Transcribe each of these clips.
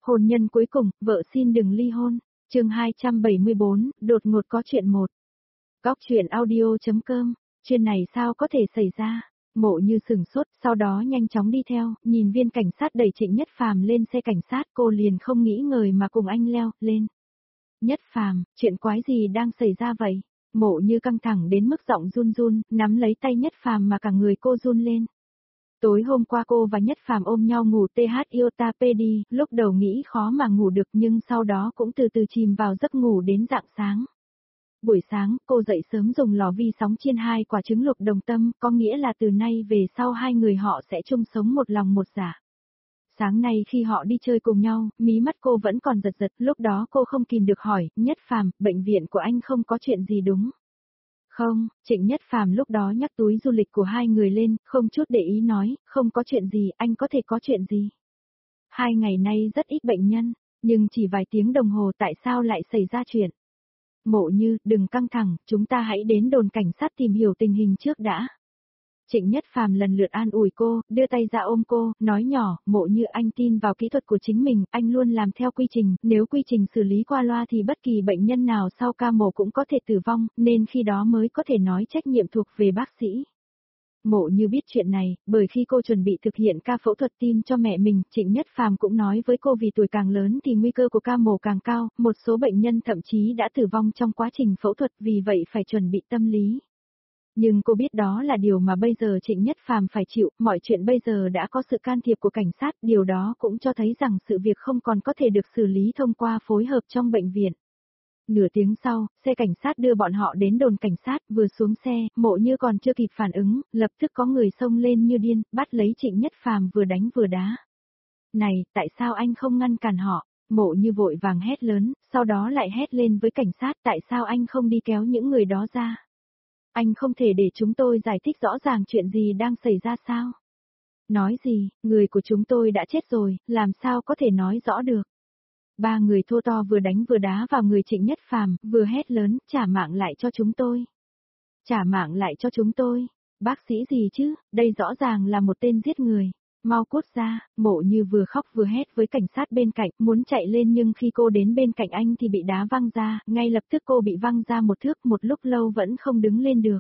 Hôn nhân cuối cùng, vợ xin đừng ly hôn. Chương 274, đột ngột có chuyện một. Góc truyện audio.com, chuyện này sao có thể xảy ra? Mộ Như sửng sốt, sau đó nhanh chóng đi theo, nhìn viên cảnh sát đẩy Trịnh Nhất Phàm lên xe cảnh sát, cô liền không nghĩ ngợi mà cùng anh leo lên. Nhất Phàm, chuyện quái gì đang xảy ra vậy? Mộ Như căng thẳng đến mức giọng run run, nắm lấy tay Nhất Phàm mà cả người cô run lên. Tối hôm qua cô và Nhất Phàm ôm nhau ngủ iota đi, lúc đầu nghĩ khó mà ngủ được nhưng sau đó cũng từ từ chìm vào giấc ngủ đến rạng sáng. Buổi sáng, cô dậy sớm dùng lò vi sóng chiên 2 quả trứng luộc đồng tâm, có nghĩa là từ nay về sau hai người họ sẽ chung sống một lòng một dạ. Sáng nay khi họ đi chơi cùng nhau, mí mắt cô vẫn còn giật giật, lúc đó cô không kìm được hỏi, Nhất Phàm, bệnh viện của anh không có chuyện gì đúng? Không, Trịnh Nhất Phàm lúc đó nhắc túi du lịch của hai người lên, không chút để ý nói, không có chuyện gì, anh có thể có chuyện gì? 2 ngày nay rất ít bệnh nhân, nhưng chỉ vài tiếng đồng hồ tại sao lại xảy ra chuyện? Mộ Như, đừng căng thẳng, chúng ta hãy đến đồn cảnh sát tìm hiểu tình hình trước đã. Trịnh Nhất Phàm lần lượt an ủi cô, đưa tay ra ôm cô, nói nhỏ, Mộ Như anh tin vào kỹ thuật của chính mình, anh luôn làm theo quy trình, nếu quy trình xử lý qua loa thì bất kỳ bệnh nhân nào sau ca mổ cũng có thể tử vong, nên khi đó mới có thể nói trách nhiệm thuộc về bác sĩ. Mộ Như biết chuyện này, bởi khi cô chuẩn bị thực hiện ca phẫu thuật tim cho mẹ mình, Trịnh Nhất Phàm cũng nói với cô vì tuổi càng lớn thì nguy cơ của ca mổ càng cao, một số bệnh nhân thậm chí đã tử vong trong quá trình phẫu thuật vì vậy phải chuẩn bị tâm lý. Nhưng cô biết đó là điều mà bây giờ Trịnh Nhất Phàm phải chịu, mọi chuyện bây giờ đã có sự can thiệp của cảnh sát, điều đó cũng cho thấy rằng sự việc không còn có thể được xử lý thông qua phối hợp trong bệnh viện. Nửa tiếng sau, xe cảnh sát đưa bọn họ đến đồn cảnh sát, vừa xuống xe, Mộ Như còn chưa kịp phản ứng, lập tức có người xông lên như điên, bắt lấy Trịnh Nhất Phàm vừa đánh vừa đá. Này, tại sao anh không ngăn cản họ? Mộ Như vội vàng hét lớn, sau đó lại hét lên với cảnh sát, tại sao anh không đi kéo những người đó ra? Anh không thể để chúng tôi giải thích rõ ràng chuyện gì đang xảy ra sao? Nói gì, người của chúng tôi đã chết rồi, làm sao có thể nói rõ được? 3 người thô to vừa đánh vừa đá vào người Trịnh Nhất Phàm, vừa hét lớn, trả mạng lại cho chúng tôi. Trả mạng lại cho chúng tôi. Bác sĩ gì chứ, đây rõ ràng là một tên giết người. Mau cút ra, Mộ Như vừa khóc vừa hét với cảnh sát bên cạnh, muốn chạy lên nhưng khi cô đến bên cạnh anh thì bị đá văng ra, ngay lập tức cô bị văng ra một thước, một lúc lâu vẫn không đứng lên được.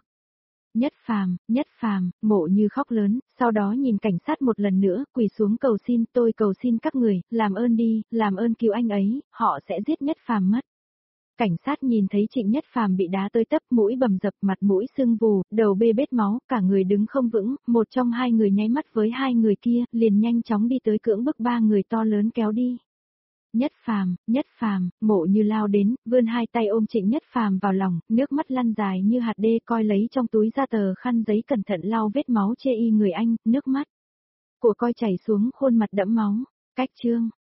Nhất Phàm, Mộ Như khóc lớn, sau đó nhìn cảnh sát một lần nữa, quỳ xuống cầu xin, tôi cầu xin các người, làm ơn đi, làm ơn cứu anh ấy, họ sẽ giết Nhất Phàm mất. Cảnh sát nhìn thấy Trịnh Nhất Phàm bị đá tới tấp, mũi bầm dập, mặt mũi sưng vù, đầu bê bết máu, cả người đứng không vững, một trong hai người nháy mắt với hai người kia, liền nhanh chóng đi tới cưỡng bức 3 người to lớn kéo đi. Nhất Phàm, Mộ Như lao đến, vươn hai tay ôm Trịnh Nhất Phàm vào lòng, nước mắt lăn dài như hạt đê, coi lấy trong túi ra tờ khăn giấy cẩn thận lau vết máu chê y người anh, nước mắt của coi chảy xuống khuôn mặt đẫm máu. Cách chương